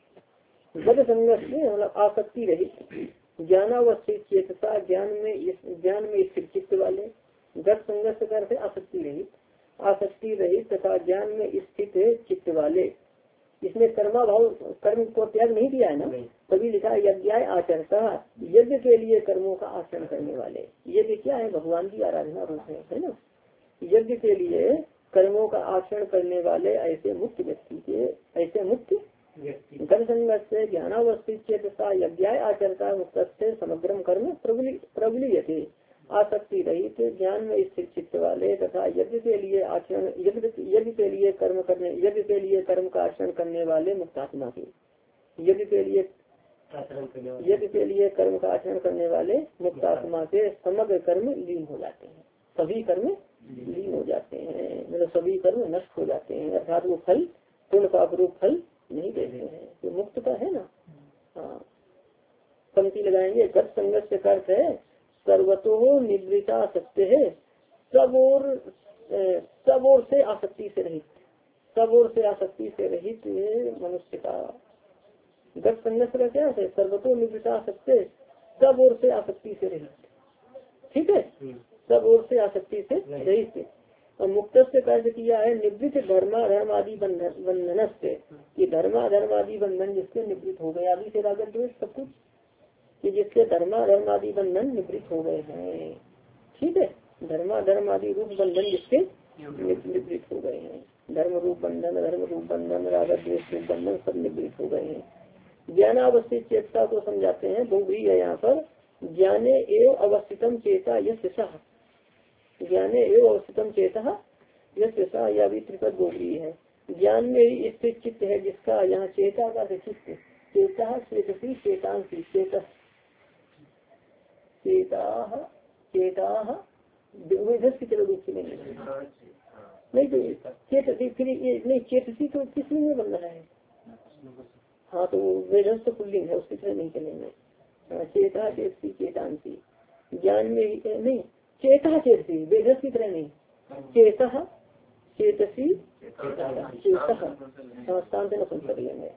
गत संगस्य मतलब आसक्ति रहित, ज्ञानावस्थित चेतता ज्ञान में ज्ञान में स्थित चित्त वाले। गत संगस्य करते आसक्ति रहित, आसक्ति रहित तथा ज्ञान में स्थित चित्त वाले। इसमें कर्मा भाव कर्म को त्याग नहीं दिया है ना, तभी लिखा है यज्ञ आचरता, यज्ञ के लिए कर्मों का आचरण करने वाले। यज्ञ क्या है? भगवान की आराधना रूप है, है ना। यज्ञ के लिए कर्मों का आचरण करने वाले ऐसे मुक्त व्यक्ति के ऐसे मुक्त गण संगत से ज्ञानावस्थित चेतसा यज्ञ आचरता मुक्त से समग्रम कर्म प्रबलियते। आसक्ति रहित ज्ञान में स्थित चित्त वाले तथा यज्ञ के लिए आचरण यज्ञ यज्ञ के लिए कर्म करने यज्ञ के लिए कर्म का आचरण करने वाले मुक्तात्मा की, यज्ञ के लिए यज्ञ के लिए कर्म का आचरण करने वाले मुक्तात्मा के समग्र कर्म लीन हो जाते हैं, सभी कर्म लीन हो जाते हैं, मतलब सभी कर्म नष्ट हो जाते हैं, अर्थात वो फल पूर्ण पाप रूप फल नहीं देते हैं, तो मुक्त का है ना। हाँ, पंक्ति लगाएंगे गत संगत से अर्थ है सर्वतो निवृत्ता सत्य है, सब और सब ओर से आसक्ति से रहित, सब ओर से आसक्ति से रहित मनुष्य का। गत संगत का क्या है? सर्वतो निवृत्ता सत्य, सब ओर से आसक्ति से रहित, ठीक है, सब ओर से आसक्ति से रहित। और मुक्त से कार्य किया है निवृत्त धर्मा धर्म आदि बंधन से, ये धर्मा धर्म आदि बंधन जिसके निवृत्त हो गए, आदि से राग द्वेष सब कुछ कि जिसके धर्मा धर्म आदि बंधन निवृत्त हो गए हैं, ठीक है, धर्मा धर्म आदि रूप बंधन जिसके निवृत्त हो गए हैं, धर्म रूप बंधन धर्म रूप बंधन राग द्वेष रूप बंधन सब निवृत्त हो गए हैं। ज्ञानावस्थित चेतता को समझाते हैं, बहुव्रीहि है यहाँ पर, ज्ञाने एवं अवस्थितम चेता यस्य सः, ज्ञाने एवं अवस्थितम चेता यस्य सः, यह भी त्रिपद बहुव्रीहि है। ज्ञान में ही स्थित चित्त है जिसका, यहाँ चेता का चित्त, चेता चेतसी चेतांसी चेत चेता चेता की तरह रूप से नहीं नहीं तो चेतसी फिर ये नहीं, चेतसी तो किस में बन रहा है? हाँ, तो वेदस तो पुल्लिंग है, उसकी तरह नहीं चलेंगे। चेता चेतसी चेतांसी, ज्ञान में नहीं, चेता चेतसी वेदस की तरह नहीं, चेता चेतसी चेता शांत न सुन कर लेंगे।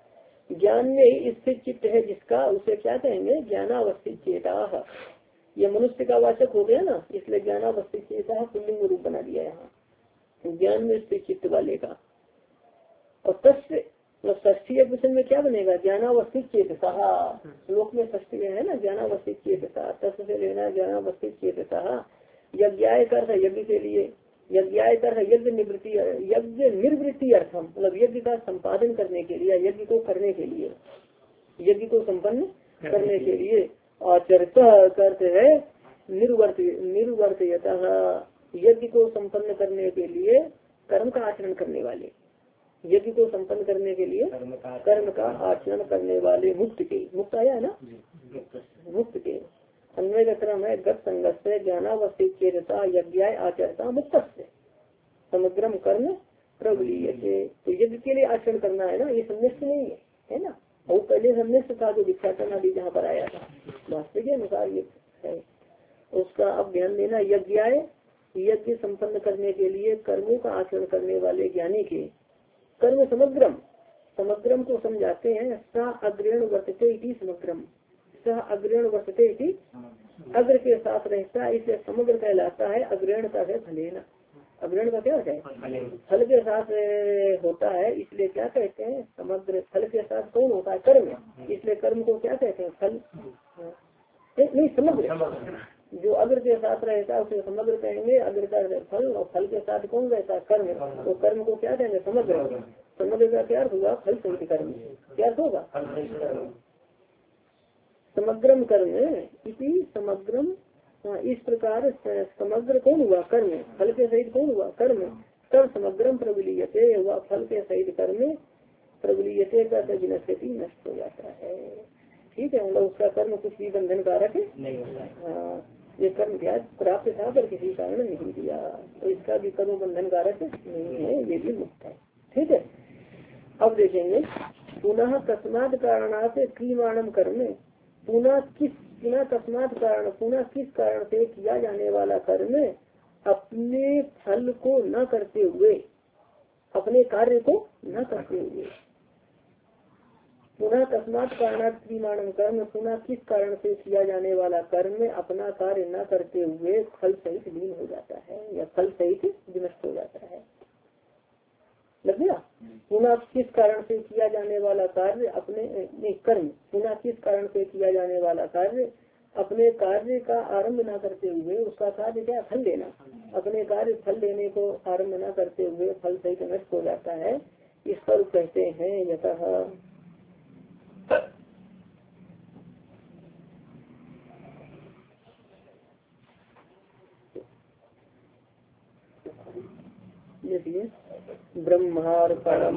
ज्ञान में ही स्थित चित्त है जिसका, उसे क्या कहेंगे? ज्ञानावस्थित चेता। ये मनुष्य का वाचक हो गया ना, इसलिए ज्ञानावस्थित चेता पुल्लिंग रूप बना दिया यहाँ, ज्ञान में स्थित चित्त वाले का। और तस्य ष्ठी वचन में क्या बनेगा? ज्ञानावस्थित चेतसा। श्लोक में ष्ठी है ना, ज्ञानावस्थित चेतसा, तस्य से लेना ज्ञानावस्थित चेतसा। यज्ञाय कर यज्ञ के लिए, यज्ञाय कर यज्ञ निवृत्ति, यज्ञ निर्वृत्ति अर्थम, मतलब यज्ञ का संपादन करने के लिए, यज्ञ को करने के लिए, यज्ञ को संपन्न करने के लिए। आचरित करते है निर्वर्त निर्वर्तयतः, यज्ञ को संपन्न करने के लिए कर्म का आचरण करने वाले, यज्ञ को संपन्न करने के लिए कर्म का आचरण करने वाले मुक्त के, मुक्त आया है ना, मुक्त के अन्वय का क्रम है गत संगत से ज्ञानावस्थित चेतसा यज्ञाय आचरता मुक्त से समग्रम कर्म प्रबलीयते। तो यज्ञ के लिए आचरण करना है ना, ये संन्यास नहीं है, है ना। और पहले संन्यास था जो भिक्षाटन आदि जहाँ पर आया था, वास्तविक के अनुसार ये है। उसका अब ध्यान देना, यज्ञाय यज्ञ संपन्न करने के लिए कर्मों का आचरण करने वाले ज्ञानी के कर्म समग्रम, समग्रम को समझाते हैं स अग्रेण वर्तते इति समग्रम, स अग्रेण वर्तते इति अग्र के साथ रहता है, इसलिए समग्र कहलाता है। अग्रेण का है फलेना, अग्रेण का क्या है? फल के साथ होता है, इसलिए क्या कहते हैं? समग्र। फल के साथ कौन होता है? कर्म, इसलिए कर्म को क्या कहते हैं? फल नहीं, समग्र। जो अग्र के साथ रहता है उसे समग्र कहेंगे, अग्र का फल, और फल के साथ कौन रहता है? कर्म, तो कर्म को क्या कहेंगे? समग्र। समग्र का क्या अर्थ हुआ? फल सहित कर्म, क्या होगा? समग्रम कर्म इसी समग्रम, इस प्रकार समग्र कौन हुआ? कर्म, फल के सहित कौन हुआ? कर्म। तब समग्रम प्रबलीयते, हुआ फल के सहित कर्म प्रबलीयते का विनश्यति नष्ट हो जाता है। ठीक है, मतलब उसका कर्म कुछ भी बंधन कारक नहीं होता है। हाँ, ये कर्म क्या प्राप्त था पर किसी कारण नहीं दिया, तो इसका भी कर्म बंधन कारक नहीं है, ये भी मुक्त है। ठीक है, अब देखेंगे पुनः तस्मात् कारणात् क्रियमाणम कर्म, पुनः किस पुनः तस्मात् कारण, पुनः किस कारण से किया जाने वाला कर्म अपने फल को न करते हुए, अपने कार्य को न करते हुए। पुनः तस्मात् कारणात् क्रियमाणम कर्म, पुनः किस कारण से किया जाने वाला कर्म अपना कार्य न करते हुए फल सहित लीन हो जाता है, या फल सहित विनष्ट हो जाता है। लग गया? पुनः किस कारण से किया जाने वाला कार्य अपने नहीं कर्म, पुनः किस कारण से किया जाने वाला कार्य अपने कार्य का आरंभ न करते हुए, उसका कार्य क्या? फल लेना। अपने कार्य फल लेने को आरंभ न करते हुए फल सहित नष्ट हो जाता है। इस पर कहते हैं यतः देखिए ब्रह्मार्पणम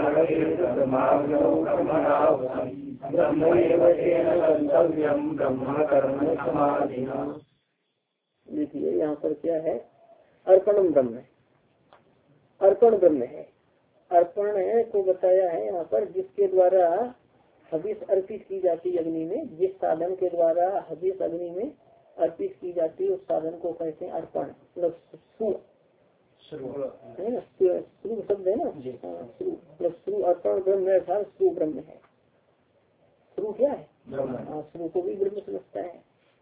देखिए यहाँ पर क्या है? अर्पणम ब्रह्म है, अर्पण ब्रह्म है। अर्पण है को बताया है यहाँ पर जिसके द्वारा हविष अर्पित की जाती अग्नि में, जिस साधन के द्वारा हविष अग्नि में अर्पित की जाती है उस साधन को कहते हैं अर्पण। मतलब है ना, श्रू शब्द है ना, श्रू श्रू अर्पण ब्रह्म है, श्रू ब्रह्म है। श्रू क्या है? हाँ, श्रू को भी ब्रह्म समझता है।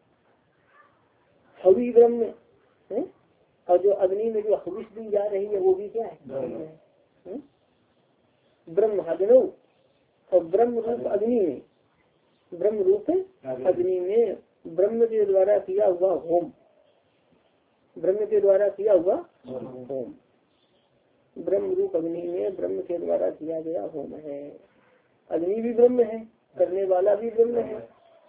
हवि ब्रह्म है, और जो अग्नि में जो हविष दी जा रही है वो भी क्या है? ब्रह्म है। ब्रह्म हजनो, और ब्रह्म रूप अग्नि में, ब्रह्म रूप अग्नि में ब्रह्म के द्वारा किया हुआ होम, ब्रह्म के द्वारा किया हुआ होम, ब्रह्म रूप अग्नि में ब्रह्म के द्वारा किया गया होम है। अग्नि भी ब्रह्म है, करने वाला भी ब्रह्म है।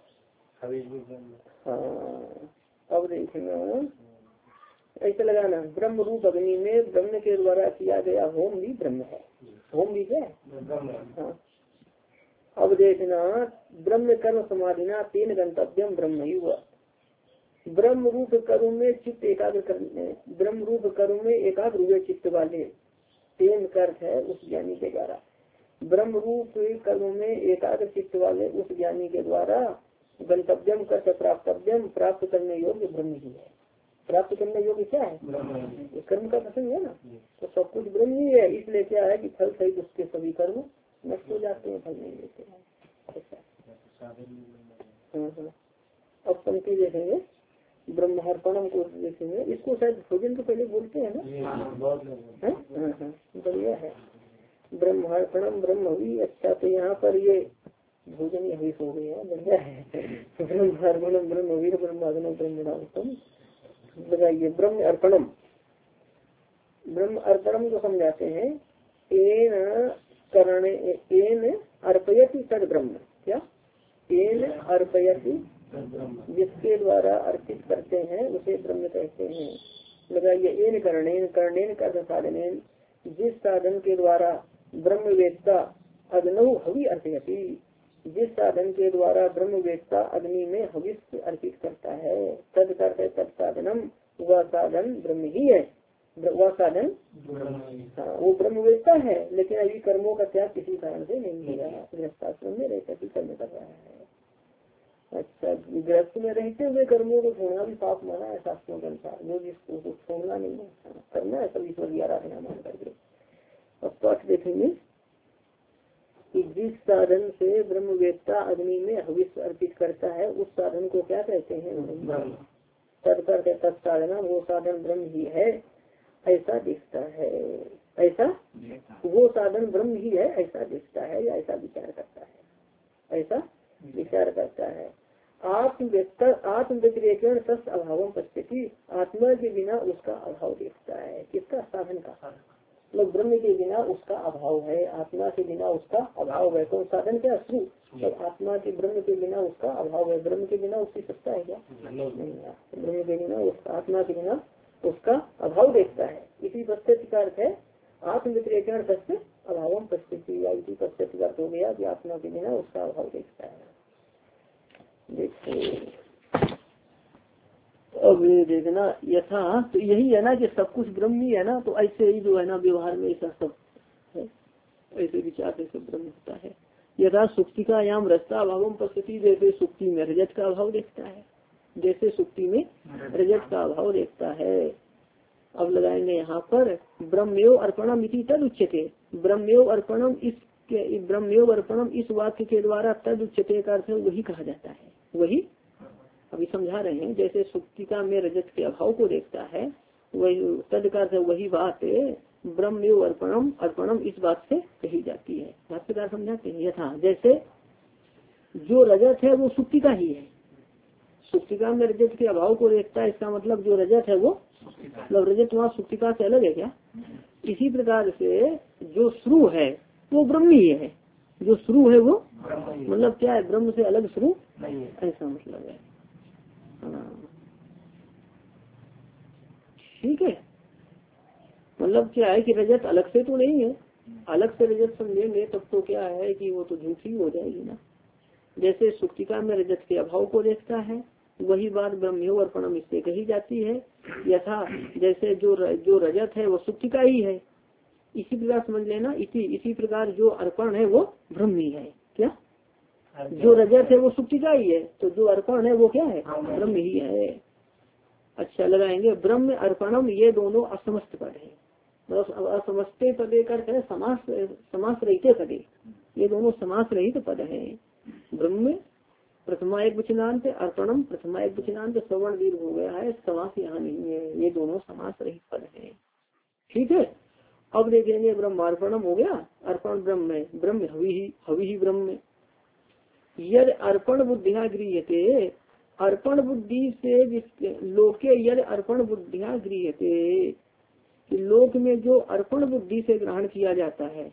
हाँ, अब देखेंगे ऐसे लगाना, ब्रह्म रूप अग्नि में ब्रह्म के द्वारा किया गया होम भी ब्रह्म है। होम भी क्या है? हाँ, अब देखना ब्रह्म कर्म समाधिना तीन गंतव्यम ब्रह्म ही हुआ। ब्रह्म रूप कर्म में चित्त एकाग्र करने, ब्रह्म रूप कर्म में एकाग्र हुए चित्त वाले, तीन अर्थ है उस ज्ञानी के द्वारा। ब्रह्म रूप कर्म में एकाग्र चित्त वाले उस ज्ञानी के द्वारा गंतव्यम कर प्राप्तव्यम, प्राप्त करने योग्य ब्रह्म ही है। प्राप्त करने योग्य क्या है? कर्म का प्रसंग है ना, तो सब कुछ ब्रह्म ही है। इसलिए क्या है कि फल सहित उसके सभी कर्म नष्ट हो जाते हैं, फल नहीं देते हैं। ऐसा हाँ हाँ। अब पंक्ति देखेंगे ब्रह्मार्पणम को देखेंगे, इसको शायद भोजन तो पहले बोलते हैं ना। हाँ हाँ बढ़िया है। ब्रह्मार्पणम ब्रह्म हुई। अच्छा तो यहाँ पर ये भोजन ही हवीस हो गया, बढ़िया है। ब्रह्मार्पणम ब्रह्म वीर ब्रह्मार्पणम ब्रह्मणार्पणम लगाइए। ब्रह्म अर्पणम, ब्रह्म अर्पणम को समझाते हैं एन करणे एन अर्पयति तद ब्रह्म। क्या एन अर्पयति, जिसके द्वारा अर्पित करते हैं उसे ब्रह्म कहते हैं। लगाइए एन कर्णेन, कर्णेन का साधन, जिस साधन के द्वारा ब्रह्म वेत्ता अग्नौ हवि अर्पयति, जिस साधन के द्वारा ब्रह्म वेत्ता अग्नि में हविष्य अर्पित करता है। तद करते तद साधनम, वह साधन ब्रह्म ही है, वह साधन हाँ वो ब्रह्म वेत्ता है, लेकिन अभी कर्मों का त्याग किसी कारण से नहीं हो रहा, गृहस्थाश्रम में रहकर ही कर्म कर रहा है। अच्छा गृहस्थ में रहते हुए कर्मों को छोड़ना भी पाप माना है शास्त्रों के अनुसार, जो जिसको छोड़ना नहीं है, करना है सब ईश्वर की आराधना मान करके। अब पाठ देखेंगे कि जिस साधन से ब्रह्म वेत्ता अग्नि में हविष्य अर्पित करता है उस साधन को क्या कहते हैं? तत्पर के तत्साधना, वो साधन ब्रह्म ही है ऐसा दिखता है। ऐसा वो साधन ब्रह्म ही है ऐसा दिखता है या ऐसा विचार करता है, ऐसा विचार करता है। आत्म आत्म व्यतिरेकण तस् अभाव पश्यति, आत्मा के बिना उसका अभाव देखता है। किसका? साधन का। मतलब ब्रह्म के बिना उसका अभाव है, आत्मा के बिना उसका अभाव है। तो साधन क्या? श्रू। तो आत्मा के ब्रह्म के बिना उसका अभाव है, ब्रह्म के बिना उसकी सत्ता है क्या? नहीं है। ब्रह्म के बिना उसका, आत्मा के बिना उसका अभाव देखता है। इसी पश्चित का अर्थ है आत्म व्यतिरेकण तस्य अभाव पश्यति, या इसी पश्चित का अर्थ हो गया कि आत्मा के बिना उसका अभाव देखता है। देखो अब देखना यथा, तो यही है ना कि सब कुछ ब्रह्म ही है ना, तो ऐसे ही जो है ना व्यवहार में ऐसा सब है, ऐसे विचार से सब ब्रह्म होता है। यथा सुक्ति का याम रजता अभाव पश्यति, जैसे सुक्ति में रजत का अभाव देखता है, जैसे सुक्ति में रजत का अभाव देखता है। अब लगाएंगे यहाँ पर ब्रह्मयो अर्पणम इति तद उच्यते, ब्रह्मयो अर्पणम, इस ब्रह्मयो अर्पणम इस वाक्य के द्वारा तद उच्यते का अर्थ वही कहा जाता है, वही अभी समझा रहे हैं। जैसे सुक्तिका में रजत के अभाव को देखता है, वही तद का अर्थ वही बात ब्रह्मयो अर्पणम अर्पणम इस बात से कही जाती है। भाष्यकार समझाते हैं यथा, जैसे जो रजत है वो सुक्तिका ही है, सुक्तिका में रजत के अभाव को देखता है, इसका मतलब जो रजत है वो मतलब रजत वहाँ सुक्तिका से अलग है क्या? इसी प्रकार से जो श्रू है वो ब्रह्म ही है, जो श्रू है वो मतलब क्या है? ब्रह्म से अलग श्रू ऐसा मतलब है। ठीक है, मतलब क्या है कि रजत अलग से तो नहीं है, अलग से रजत समझेंगे तब तो क्या है कि वो तो झूठी हो जाएगी ना। जैसे सुक्तिका में रजत के अभाव को देखता है, वही बात ब्रह्मयो अर्पणम इससे कही जाती है। यथा जैसे जो र, जो रजत है वो सुक्तिका ही है, इसी प्रकार समझ लेना। इसी इसी प्रकार जो अर्पण है वो ब्रह्म ही है। क्या? जो रजत है वो सुक्तिका ही है, तो जो अर्पण है वो क्या है? ब्रह्म ही है। अच्छा लगाएंगे ब्रह्म अर्पणम, ये दोनों असमस्त पद है, मतलब असमस्ते पदे कर समास समास रहित पदे, ये दोनों समास रहित पद है। ब्रह्म प्रथमा एक वचनांत, अर्पणम प्रथमा एक वचनांत, श्रवण दीर्घ हो गया है, समास यहाँ नहीं है, ये दोनों समास रहित पद है। ठीक है, अब देखेंगे ब्रह्मार्पणम हो गया, अर्पण ब्रह्म है, ब्रह्म हवि ही हवि ही ब्रह्म। यद अर्पण बुद्धिया गृह्यते, अर्पण बुद्धि से लोके यद अर्पण बुद्धिया गृह्यते, लोक में जो अर्पण बुद्धि से ग्रहण किया जाता है,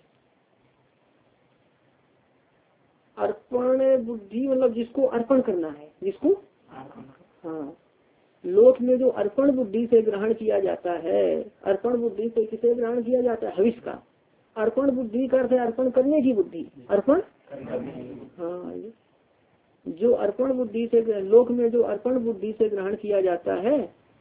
अर्पण बुद्धि मतलब जिसको अर्पण करना है, जिसको हाँ लोक में जो अर्पण बुद्धि से ग्रहण किया जाता है, अर्पण बुद्धि से किसे ग्रहण किया जाता है? हविष का। अर्पण बुद्धि का अर्थ है अर्पण करने की बुद्धि, अर्पण हाँ जो अर्पण बुद्धि से लोक में जो अर्पण बुद्धि से ग्रहण किया जाता है,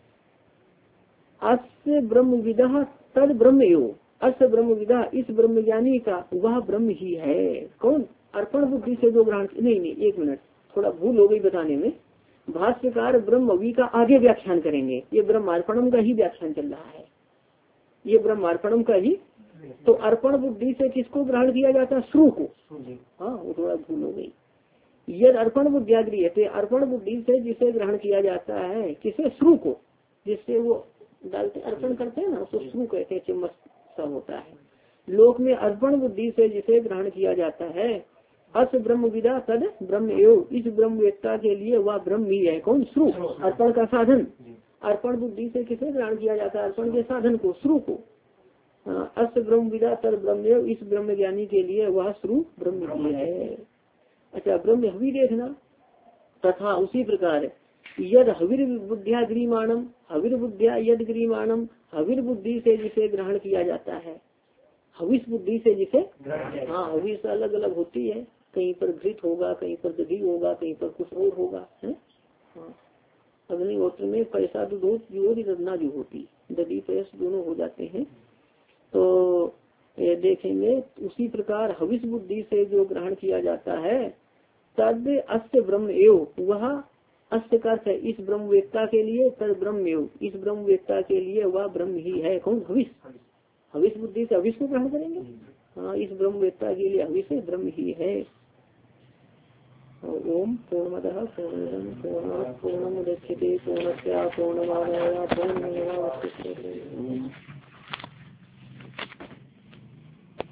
अस्य ब्रह्म विदा तद ब्रह्म यो, अस्य ब्रह्म विदा इस ब्रह्म ज्ञानी का वह ब्रह्म ही है। कौन? अर्पण बुद्धि से जो ग्रहण नहीं नहीं एक मिनट थोड़ा भूल हो गई बताने में। भाष्यकार ब्रह्मवी का आगे व्याख्यान करेंगे, ये ब्रह्मार्पणम का ही व्याख्यान चल रहा है, ये ब्रह्मार्पणम का ही तो अर्पण बुद्धि से किसको ग्रहण किया जाता है? श्रु को। हाँ, वो थोड़ा भूल हो गई। यद अर्पण बुद्धियाग्री है, अर्पण बुद्धि से जिसे ग्रहण किया जाता है, किसे? श्रु को, जिससे वो डालते अर्पण करते हैं ना, तो श्रु कहते हैं, चम्मच सा होता है। लोक में अर्पण बुद्धि से जिसे ग्रहण किया जाता है, अस ब्रह्म विदा तद ब्रह्म एव, इस ब्रह्म वेत्ता के लिए वह ब्रह्म ही है। कौन? श्रु, अर्पण का साधन। अर्पण बुद्धि से किसे ग्रहण किया जाता है? अर्पण के साधन को, श्रु को। अस ब्रह्म विदा तद ब्रह्म एव, इस ब्रह्म ज्ञानी के लिए वह श्रु ब्रह्म ही है। अच्छा, ब्रह्म हवि देखना। तथा उसी प्रकार यद हविर बुद्धिया ग्रीमाणम, हविर बुद्धिया यद ग्रीमाणम, हविर बुद्धि से जिसे ग्रहण किया जाता है, हविष बुद्धि से जिसे, हाँ, हविष अलग अलग होती है, कहीं पर घृत होगा, कहीं पर दधी होगा, कहीं पर कुछ और होगा, है। हाँ, अग्निहोत्र में पैसा दूध जो रत्ना जो होती, दधी पैस दोनों हो जाते हैं। तो ये देखेंगे उसी प्रकार हविष बुद्धि से जो ग्रहण किया जाता है, तद अस्य ब्रह्म एव, वह अस्य का है इस ब्रह्म वेत्ता के लिए, तद ब्रह्म एव, इस ब्रह्म वेत्ता के लिए वह ब्रह्म ही है। कौन? हविष। हविष बुद्धि से हविष को ग्रहण करेंगे। हाँ, इस ब्रह्म वेत्ता के लिए हविष ब्रह्म ही है। ओम पूर्णमदः पूर्णमिदं पूर्णात् पूर्णमुदच्यते पूर्णस्य पूर्णमादाय पूर्णमेवावशिष्यते।